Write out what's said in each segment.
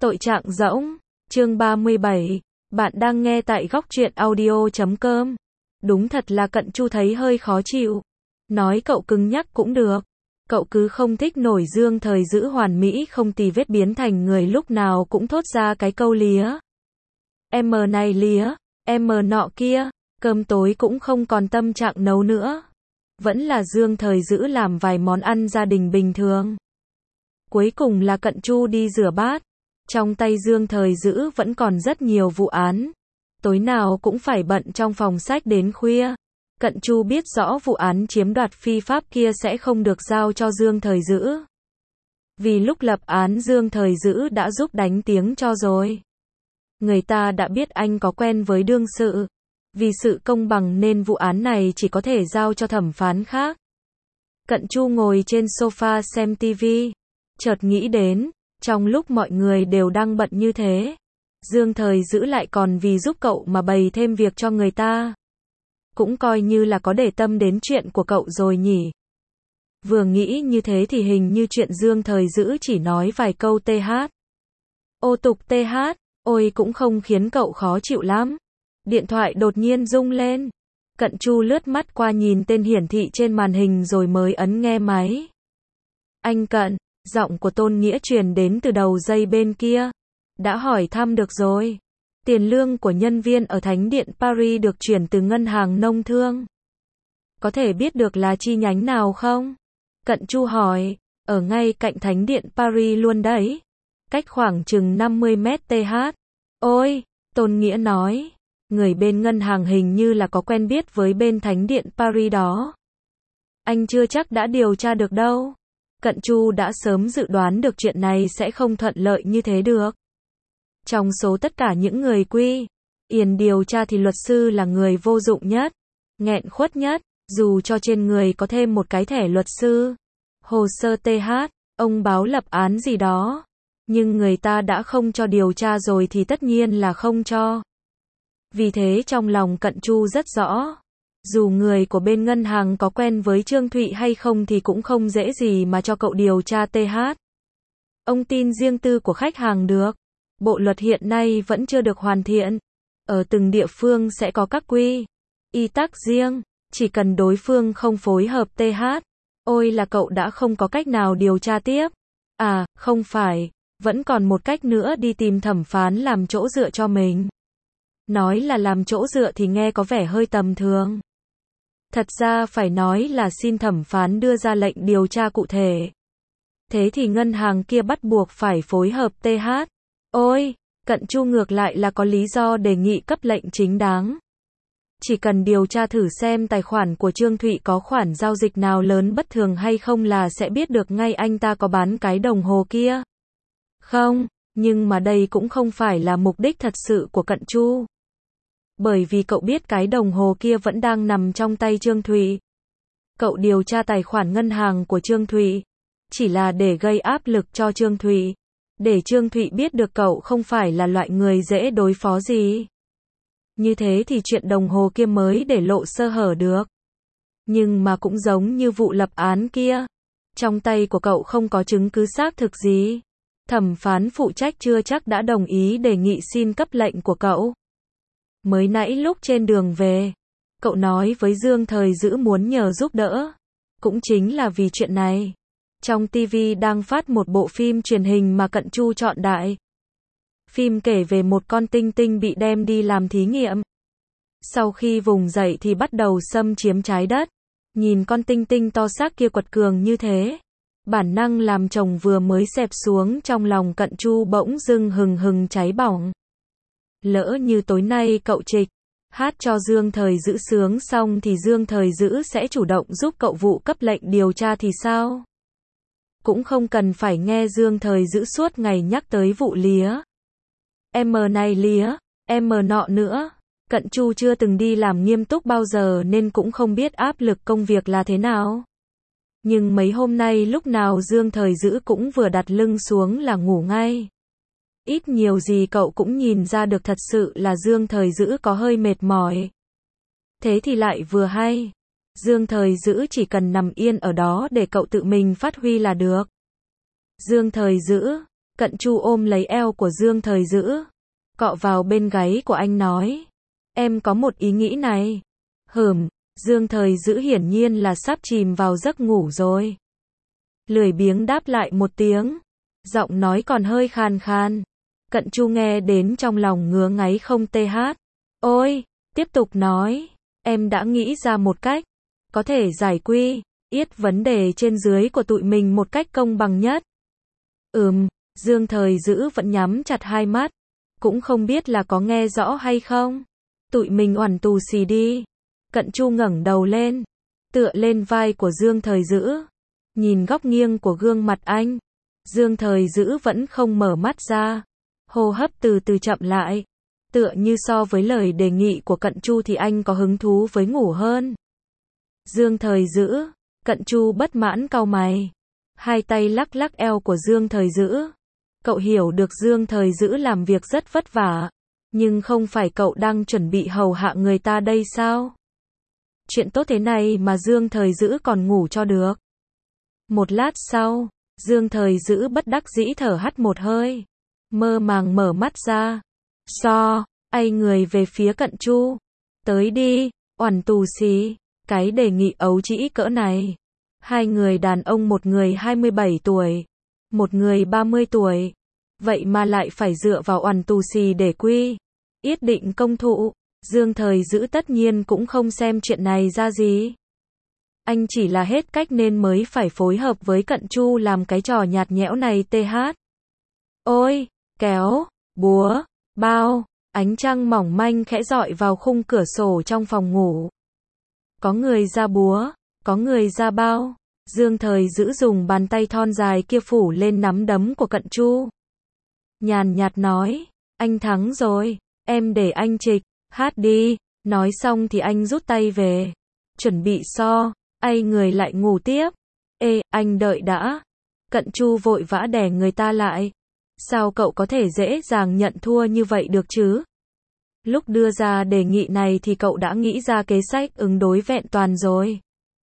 Tội trạng rỗng, chương 37, bạn đang nghe tại góc truyện audio.com. Đúng thật là Cận Chu thấy hơi khó chịu. Nói cậu cứng nhắc cũng được. Cậu cứ không thích nổi Dương Thời Dữ hoàn mỹ không tì vết biến thành người lúc nào cũng thốt ra cái câu lía. Em này lía, em nọ kia, cơm tối cũng không còn tâm trạng nấu nữa. Vẫn là Dương Thời Dữ làm vài món ăn gia đình bình thường. Cuối cùng là Cận Chu đi rửa bát. Trong tay Dương Thời Dữ vẫn còn rất nhiều vụ án. Tối nào cũng phải bận trong phòng sách đến khuya. Cận Chu biết rõ vụ án chiếm đoạt phi pháp kia sẽ không được giao cho Dương Thời Dữ. Vì lúc lập án Dương Thời Dữ đã giúp đánh tiếng cho rồi. Người ta đã biết anh có quen với đương sự. Vì sự công bằng nên vụ án này chỉ có thể giao cho thẩm phán khác. Cận Chu ngồi trên sofa xem tivi. Chợt nghĩ đến, trong lúc mọi người đều đang bận như thế, Dương Thời Dữ lại còn vì giúp cậu mà bày thêm việc cho người ta. Cũng coi như là có để tâm đến chuyện của cậu rồi nhỉ. Vừa nghĩ như thế thì hình như chuyện Dương Thời Dữ chỉ nói vài câu TH. Ô tục TH, ôi cũng không khiến cậu khó chịu lắm. Điện thoại đột nhiên rung lên. Cận Chu lướt mắt qua nhìn tên hiển thị trên màn hình rồi mới ấn nghe máy. Anh Cận, giọng của Tôn Nghĩa truyền đến từ đầu dây bên kia. Đã hỏi thăm được rồi. Tiền lương của nhân viên ở Thánh điện Paris được chuyển từ ngân hàng nông thương. Có thể biết được là chi nhánh nào không? Cận Chu hỏi, ở ngay cạnh Thánh điện Paris luôn đấy. Cách khoảng chừng 50 mét th. Ôi, Tôn Nghĩa nói, người bên ngân hàng hình như là có quen biết với bên Thánh điện Paris đó. Anh chưa chắc đã điều tra được đâu. Cận Chu đã sớm dự đoán được chuyện này sẽ không thuận lợi như thế được. Trong số tất cả những người Quy Yên điều tra thì luật sư là người vô dụng nhất, nghẹn khuất nhất, dù cho trên người có thêm một cái thẻ luật sư, hồ sơ TH, ông báo lập án gì đó. Nhưng người ta đã không cho điều tra rồi thì tất nhiên là không cho. Vì thế trong lòng Cận Chu rất rõ. Dù người của bên ngân hàng có quen với Trương Thụy hay không thì cũng không dễ gì mà cho cậu điều tra TH. Ông tin riêng tư của khách hàng được. Bộ luật hiện nay vẫn chưa được hoàn thiện. Ở từng địa phương sẽ có các quy y tắc riêng. Chỉ cần đối phương không phối hợp TH. Ôi là cậu đã không có cách nào điều tra tiếp. À, không phải. Vẫn còn một cách nữa, đi tìm thẩm phán làm chỗ dựa cho mình. Nói là làm chỗ dựa thì nghe có vẻ hơi tầm thường. Thật ra phải nói là xin thẩm phán đưa ra lệnh điều tra cụ thể. Thế thì ngân hàng kia bắt buộc phải phối hợp TH. Ôi, Cận Chu ngược lại là có lý do đề nghị cấp lệnh chính đáng. Chỉ cần điều tra thử xem tài khoản của Trương Thụy có khoản giao dịch nào lớn bất thường hay không là sẽ biết được ngay anh ta có bán cái đồng hồ kia. Không, nhưng mà đây cũng không phải là mục đích thật sự của Cận Chu. Bởi vì cậu biết cái đồng hồ kia vẫn đang nằm trong tay Trương Thụy. Cậu điều tra tài khoản ngân hàng của Trương Thụy chỉ là để gây áp lực cho Trương Thụy, để Trương Thụy biết được cậu không phải là loại người dễ đối phó gì. Như thế thì chuyện đồng hồ kia mới để lộ sơ hở được. Nhưng mà cũng giống như vụ lập án kia, trong tay của cậu không có chứng cứ xác thực gì. Thẩm phán phụ trách chưa chắc đã đồng ý đề nghị xin cấp lệnh của cậu. Mới nãy lúc trên đường về, cậu nói với Dương Thời Dữ muốn nhờ giúp đỡ. Cũng chính là vì chuyện này. Trong TV đang phát một bộ phim truyền hình mà Cận Chu chọn đại. Phim kể về một con tinh tinh bị đem đi làm thí nghiệm. Sau khi vùng dậy thì bắt đầu xâm chiếm trái đất. Nhìn con tinh tinh to xác kia quật cường như thế, bản năng làm chồng vừa mới xẹp xuống trong lòng Cận Chu bỗng dưng hừng hừng cháy bỏng. Lỡ như tối nay cậu Trịch hát cho Dương Thời Dữ sướng xong thì Dương Thời Dữ sẽ chủ động giúp cậu vụ cấp lệnh điều tra thì sao? Cũng không cần phải nghe Dương Thời Dữ suốt ngày nhắc tới vụ lía. Em này lía, em nọ nữa. Cận Chu chưa từng đi làm nghiêm túc bao giờ nên cũng không biết áp lực công việc là thế nào. Nhưng mấy hôm nay lúc nào Dương Thời Dữ cũng vừa đặt lưng xuống là ngủ ngay. Ít nhiều gì cậu cũng nhìn ra được thật sự là Dương Thời Dữ có hơi mệt mỏi. Thế thì lại vừa hay. Dương Thời Dữ chỉ cần nằm yên ở đó để cậu tự mình phát huy là được. Dương Thời Dữ, Cận Chu ôm lấy eo của Dương Thời Dữ, cọ vào bên gáy của anh nói. Em có một ý nghĩ này. Dương Thời Dữ hiển nhiên là sắp chìm vào giấc ngủ rồi. Lười biếng đáp lại một tiếng, giọng nói còn hơi khàn khàn. Cận Chu nghe đến trong lòng ngứa ngáy không TH. Ôi, tiếp tục nói, em đã nghĩ ra một cách, có thể giải quyết vấn đề trên dưới của tụi mình một cách công bằng nhất. Dương Thời Dữ vẫn nhắm chặt hai mắt, cũng không biết là có nghe rõ hay không. Tụi mình oằn tù xì đi. Cận Chu ngẩng đầu lên, tựa lên vai của Dương Thời Dữ, nhìn góc nghiêng của gương mặt anh. Dương Thời Dữ vẫn không mở mắt ra, hô hấp từ từ chậm lại, tựa như so với lời đề nghị của Cận Chu thì anh có hứng thú với ngủ hơn. Dương Thời Dữ, Cận Chu bất mãn cau mày, hai tay lắc lắc eo của Dương Thời Dữ. Cậu hiểu được Dương Thời Dữ làm việc rất vất vả, nhưng không phải cậu đang chuẩn bị hầu hạ người ta đây sao? Chuyện tốt thế này mà Dương Thời Dữ còn ngủ cho được. Một lát sau, Dương Thời Dữ bất đắc dĩ thở hắt một hơi, mơ màng mở mắt ra. Ai người về phía Cận Chu. Tới đi, oằn tù xì. Cái đề nghị ấu trĩ cỡ này. Hai người đàn ông, một người 27 tuổi, một người 30 tuổi. Vậy mà lại phải dựa vào oằn tù xì để quyết định công thụ. Dương Thời Dữ tất nhiên cũng không xem chuyện này ra gì. Anh chỉ là hết cách nên mới phải phối hợp với Cận Chu làm cái trò nhạt nhẽo này TH. Ôi, kéo, búa, bao, ánh trăng mỏng manh khẽ rọi vào khung cửa sổ trong phòng ngủ. Có người ra búa, có người ra bao. Dương Thời Dữ dùng bàn tay thon dài kia phủ lên nắm đấm của Cận Chu. Nhàn nhạt nói, anh thắng rồi, em để anh trịch, hát đi. Nói xong thì anh rút tay về, chuẩn bị ai người lại ngủ tiếp. Ê, anh đợi đã. Cận Chu vội vã đè người ta lại. Sao cậu có thể dễ dàng nhận thua như vậy được chứ? Lúc đưa ra đề nghị này thì cậu đã nghĩ ra kế sách ứng đối vẹn toàn rồi.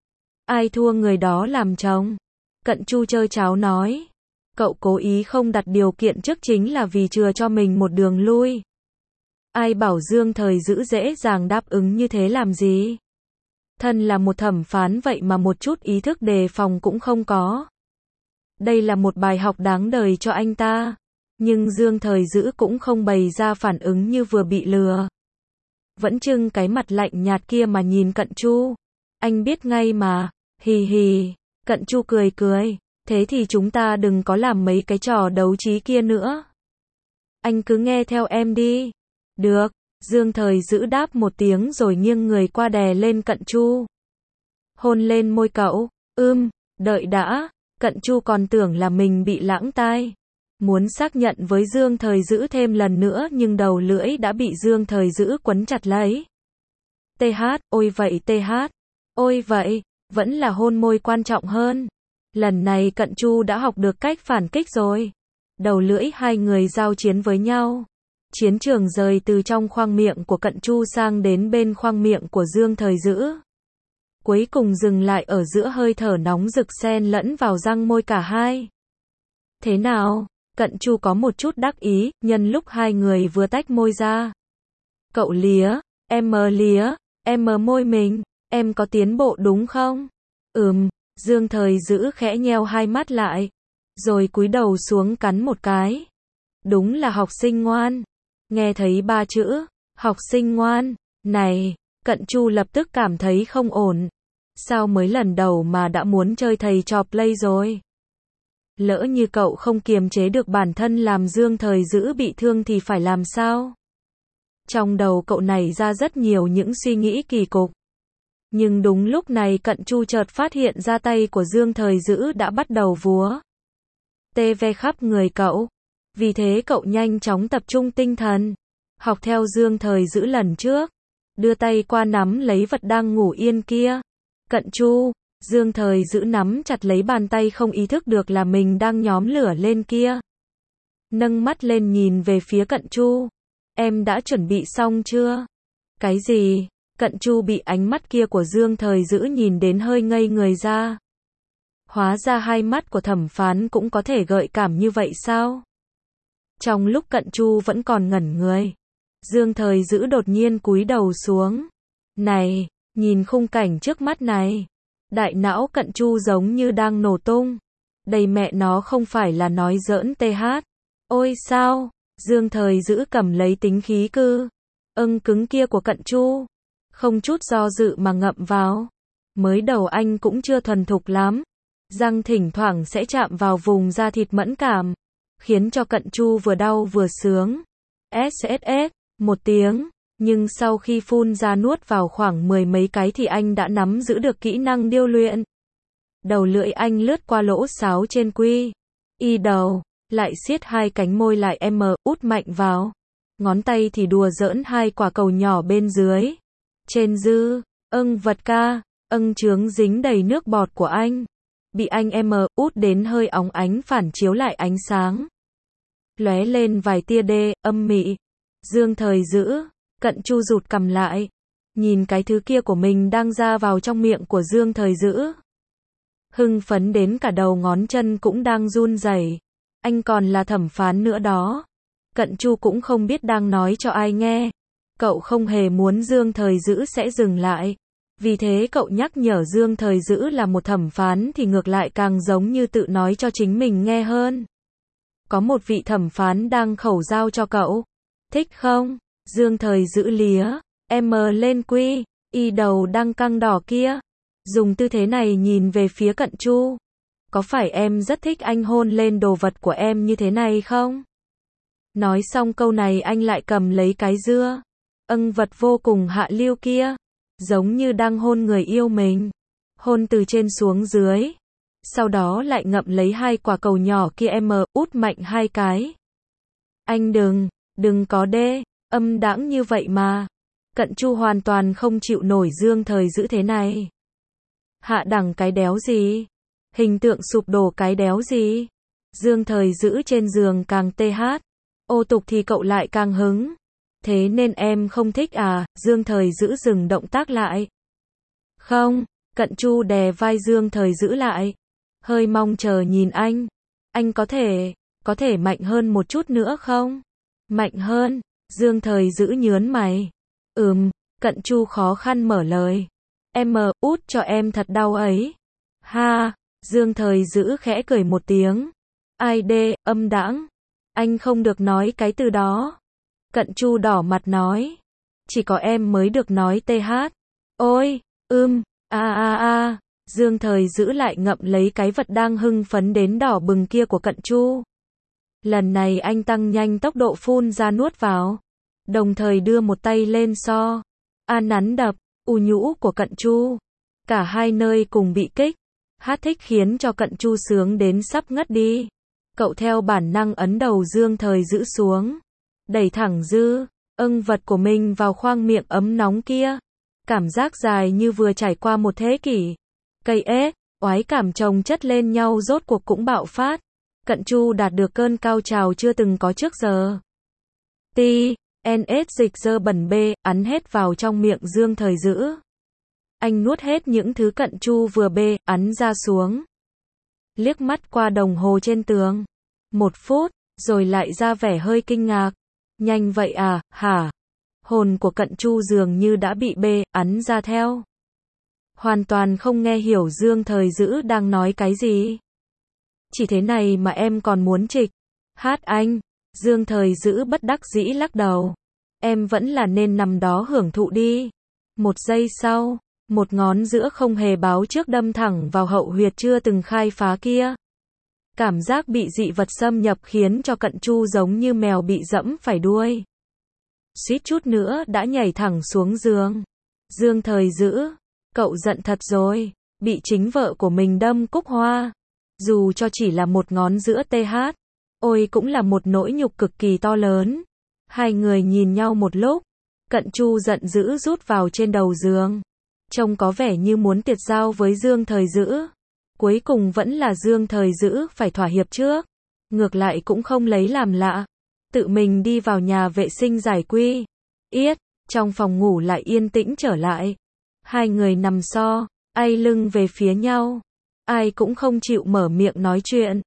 Ai thua người đó làm chồng. Cận Chu chơi cháo nói. Cậu cố ý không đặt điều kiện trước chính là vì chừa cho mình một đường lui. Ai bảo Dương Thời Dữ dễ dàng đáp ứng như thế làm gì? Thân là một thẩm phán vậy mà một chút ý thức đề phòng cũng không có. Đây là một bài học đáng đời cho anh ta. Nhưng Dương Thời Dữ cũng không bày ra phản ứng như vừa bị lừa. Vẫn trưng cái mặt lạnh nhạt kia mà nhìn Cận Chu. Anh biết ngay mà, hì hì. Cận Chu cười cười. Thế thì chúng ta đừng có làm mấy cái trò đấu trí kia nữa. Anh cứ nghe theo em đi. Được. Dương Thời Dữ đáp một tiếng rồi nghiêng người qua đè lên Cận Chu. Hôn lên môi cậu. Đợi đã. Cận Chu còn tưởng là mình bị lãng tai. Muốn xác nhận với Dương Thời Dữ thêm lần nữa nhưng đầu lưỡi đã bị Dương Thời Dữ quấn chặt lấy. TH, ôi vậy TH. Ôi vậy, vẫn là hôn môi quan trọng hơn. Lần này Cận Chu đã học được cách phản kích rồi. Đầu lưỡi hai người giao chiến với nhau. Chiến trường rời từ trong khoang miệng của Cận Chu sang đến bên khoang miệng của Dương Thời Dữ. Cuối cùng dừng lại ở giữa hơi thở nóng rực xen lẫn vào răng môi cả hai. Thế nào? Cận Chu có một chút đắc ý, nhân lúc hai người vừa tách môi ra. Cậu lía, em môi mình, em có tiến bộ đúng không? Dương Thời Dữ khẽ nheo hai mắt lại, rồi cúi đầu xuống cắn một cái. Đúng là học sinh ngoan. Nghe thấy ba chữ, học sinh ngoan, này, Cận Chu lập tức cảm thấy không ổn. Sao mới lần đầu mà đã muốn chơi thầy trò play rồi? Lỡ như cậu không kiềm chế được bản thân làm Dương Thời Dữ bị thương thì phải làm sao? Trong đầu cậu nảy ra rất nhiều những suy nghĩ kỳ cục. Nhưng đúng lúc này Cận Chu chợt phát hiện ra tay của Dương Thời Dữ đã bắt đầu vúa tê ve khắp người cậu. Vì thế cậu nhanh chóng tập trung tinh thần, học theo Dương Thời Dữ lần trước, đưa tay qua nắm lấy vật đang ngủ yên kia. Cận Chu, Dương Thời Dữ nắm chặt lấy bàn tay không ý thức được là mình đang nhóm lửa lên kia. Nâng mắt lên nhìn về phía Cận Chu. Em đã chuẩn bị xong chưa? Cái gì? Cận Chu bị ánh mắt kia của Dương Thời Dữ nhìn đến hơi ngây người ra. Hóa ra hai mắt của thẩm phán cũng có thể gợi cảm như vậy sao? Trong lúc Cận Chu vẫn còn ngẩn người, Dương Thời Dữ đột nhiên cúi đầu xuống. Này, nhìn khung cảnh trước mắt này. Đại não Cận Chu giống như đang nổ tung. Đây mẹ nó không phải là nói giỡn TH. Ôi sao, Dương Thời Dữ cầm lấy tính khí cứng kia của Cận Chu. Không chút do dự mà ngậm vào. Mới đầu anh cũng chưa thuần thục lắm. Răng thỉnh thoảng sẽ chạm vào vùng da thịt mẫn cảm. Khiến cho Cận Chu vừa đau vừa sướng. SSS, một tiếng. Nhưng sau khi phun ra nuốt vào khoảng 10 mấy cái thì anh đã nắm giữ được kỹ năng điêu luyện. Đầu lưỡi anh lướt qua lỗ sáo trên quy. Y đầu, lại siết hai cánh môi lại út mạnh vào. Ngón tay thì đùa giỡn hai quả cầu nhỏ bên dưới. Trên dư, vật ca, trướng dính đầy nước bọt của anh. Bị anh út đến hơi óng ánh phản chiếu lại ánh sáng. Lóe lên vài tia âm mị. Dương Thời Dữ, Cận Chu rụt cằm lại. Nhìn cái thứ kia của mình đang ra vào trong miệng của Dương Thời Dữ. Hưng phấn đến cả đầu ngón chân cũng đang run rẩy. Anh còn là thẩm phán nữa đó. Cận Chu cũng không biết đang nói cho ai nghe. Cậu không hề muốn Dương Thời Dữ sẽ dừng lại. Vì thế cậu nhắc nhở Dương Thời Dữ là một thẩm phán thì ngược lại càng giống như tự nói cho chính mình nghe hơn. Có một vị thẩm phán đang khẩu giao cho cậu. Thích không? Dương Thời Dữ lía lên quy, y đầu đang căng đỏ kia. Dùng tư thế này nhìn về phía Cận Chu. Có phải em rất thích anh hôn lên đồ vật của em như thế này không? Nói xong câu này anh lại cầm lấy cái dưa. Vật vô cùng hạ lưu kia. Giống như đang hôn người yêu mình. Hôn từ trên xuống dưới. Sau đó lại ngậm lấy hai quả cầu nhỏ kia út mạnh hai cái. Anh đừng có âm đãng như vậy mà. Cận Chu hoàn toàn không chịu nổi Dương Thời Dữ thế này. Hạ đẳng cái đéo gì? Hình tượng sụp đổ cái đéo gì? Dương Thời Dữ trên giường càng ô tục thì cậu lại càng hứng. Thế nên em không thích à? Dương Thời Dữ dừng động tác lại. Không, Cận Chu đè vai Dương Thời Dữ lại. Hơi mong chờ nhìn anh. Anh có thể mạnh hơn một chút nữa không? Mạnh hơn? Dương Thời Dữ nhớn mày. Cận Chu khó khăn mở lời. Út cho em thật đau ấy. Ha, Dương Thời Dữ khẽ cười một tiếng. Ai âm đãng. Anh không được nói cái từ đó. Cận Chu đỏ mặt nói. Chỉ có em mới được nói TH. Ôi, Dương Thời Dữ lại ngậm lấy cái vật đang hưng phấn đến đỏ bừng kia của Cận Chu. Lần này anh tăng nhanh tốc độ phun ra nuốt vào. Đồng thời đưa một tay lên nắn đập, nhũ của Cận Chu. Cả hai nơi cùng bị kích. Hát thích khiến cho Cận Chu sướng đến sắp ngất đi. Cậu theo bản năng ấn đầu Dương Thời Dữ xuống. Đẩy thẳng vật của mình vào khoang miệng ấm nóng kia. Cảm giác dài như vừa trải qua một thế kỷ. Cây oái cảm chồng chất lên nhau rốt cuộc cũng bạo phát. Cận Chu đạt được cơn cao trào chưa từng có trước giờ. Dịch dơ bẩn ắn hết vào trong miệng Dương Thời Dữ. Anh nuốt hết những thứ Cận Chu vừa ắn ra xuống. Liếc mắt qua đồng hồ trên tường. 1 phút, rồi lại ra vẻ hơi kinh ngạc. Nhanh vậy à, hả? Hồn của Cận Chu dường như đã bị ắn ra theo. Hoàn toàn không nghe hiểu Dương Thời Dữ đang nói cái gì. Chỉ thế này mà em còn muốn trịch. Hát anh. Dương Thời Dữ bất đắc dĩ lắc đầu. Em vẫn là nên nằm đó hưởng thụ đi. 1 giây sau, một ngón giữa không hề báo trước đâm thẳng vào hậu huyệt chưa từng khai phá kia. Cảm giác bị dị vật xâm nhập khiến cho Cận Chu giống như mèo bị dẫm phải đuôi. Suýt chút nữa đã nhảy thẳng xuống giường. Dương Thời Dữ, cậu giận thật rồi, bị chính vợ của mình đâm cúc hoa. Dù cho chỉ là một ngón giữa TH, ôi cũng là một nỗi nhục cực kỳ to lớn. Hai người nhìn nhau một lúc, Cận Chu giận dữ rút vào trên đầu giường. Trông có vẻ như muốn tiệt giao với Dương Thời Dữ. Cuối cùng vẫn là Dương Thời Dữ phải thỏa hiệp trước. Ngược lại cũng không lấy làm lạ. Tự mình đi vào nhà vệ sinh giải quy. Trong phòng ngủ lại yên tĩnh trở lại. Hai người nằm ai lưng về phía nhau. Ai cũng không chịu mở miệng nói chuyện.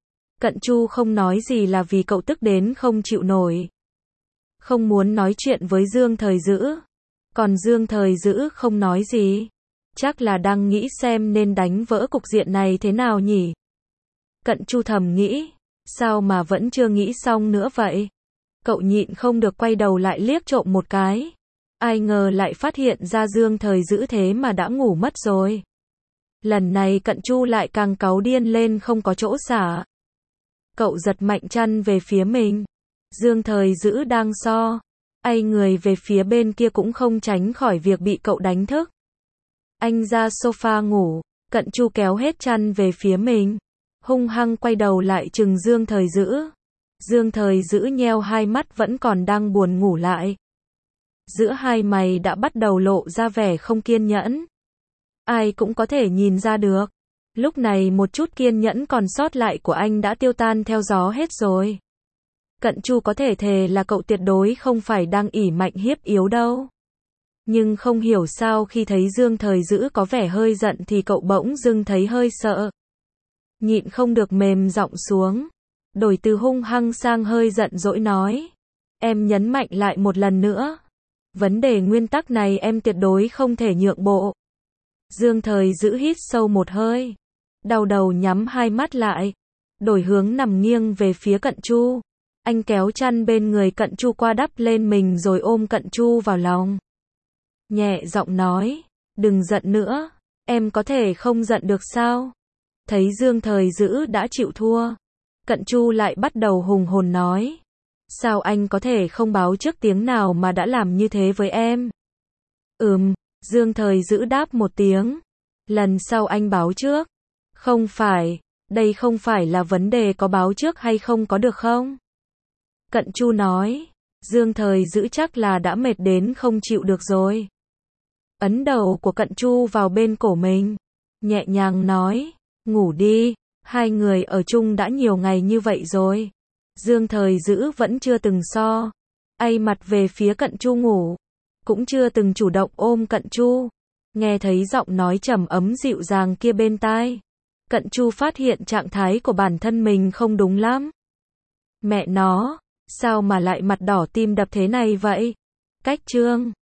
Cận Chu không nói gì là vì cậu tức đến không chịu nổi. Không muốn nói chuyện với Dương Thời Dữ. Còn Dương Thời Dữ không nói gì. Chắc là đang nghĩ xem nên đánh vỡ cục diện này thế nào nhỉ. Cận Chu thầm nghĩ. Sao mà vẫn chưa nghĩ xong nữa vậy? Cậu nhịn không được quay đầu lại liếc trộm một cái. Ai ngờ lại phát hiện ra Dương Thời Dữ thế mà đã ngủ mất rồi. Lần này Cận Chu lại càng cáu điên lên không có chỗ xả. Cậu giật mạnh chăn về phía mình. Dương Thời Dữ đang so. Ai người về phía bên kia cũng không tránh khỏi việc bị cậu đánh thức. Anh ra sofa ngủ. Cận Chu kéo hết chăn về phía mình. Hung hăng quay đầu lại trừng Dương Thời Dữ. Dương Thời Dữ nheo hai mắt vẫn còn đang buồn ngủ lại. Giữa hai mày đã bắt đầu lộ ra vẻ không kiên nhẫn. Ai cũng có thể nhìn ra được. Lúc này một chút kiên nhẫn còn sót lại của anh đã tiêu tan theo gió hết rồi. Cận Chu có thể thề là cậu tuyệt đối không phải đang ỷ mạnh hiếp yếu đâu. Nhưng không hiểu sao khi thấy Dương Thời Dữ có vẻ hơi giận thì cậu bỗng dưng thấy hơi sợ. Nhịn không được mềm giọng xuống. Đổi từ hung hăng sang hơi giận dỗi nói. Em nhấn mạnh lại một lần nữa. Vấn đề nguyên tắc này em tuyệt đối không thể nhượng bộ. Dương Thời Dữ hít sâu một hơi. Đau đầu nhắm hai mắt lại. Đổi hướng nằm nghiêng về phía Cận Chu. Anh kéo chăn bên người Cận Chu qua đắp lên mình rồi ôm Cận Chu vào lòng. Nhẹ giọng nói. Đừng giận nữa. Em có thể không giận được sao? Thấy Dương Thời Dữ đã chịu thua. Cận Chu lại bắt đầu hùng hồn nói. Sao anh có thể không báo trước tiếng nào mà đã làm như thế với em? Dương Thời Dữ đáp một tiếng. Lần sau anh báo trước. Không phải, đây không phải là vấn đề có báo trước hay không có được không? Cận Chu nói. Dương Thời Dữ chắc là đã mệt đến không chịu được rồi. Ấn đầu của Cận Chu vào bên cổ mình. Nhẹ nhàng nói. Ngủ đi, hai người ở chung đã nhiều ngày như vậy rồi. Dương Thời Dữ vẫn chưa từng so. Ai mặt về phía Cận Chu ngủ. Cũng chưa từng chủ động ôm Cận Chu. Nghe thấy giọng nói trầm ấm dịu dàng kia bên tai. Cận Chu phát hiện trạng thái của bản thân mình không đúng lắm. Mẹ nó, sao mà lại mặt đỏ tim đập thế này vậy? Cách chương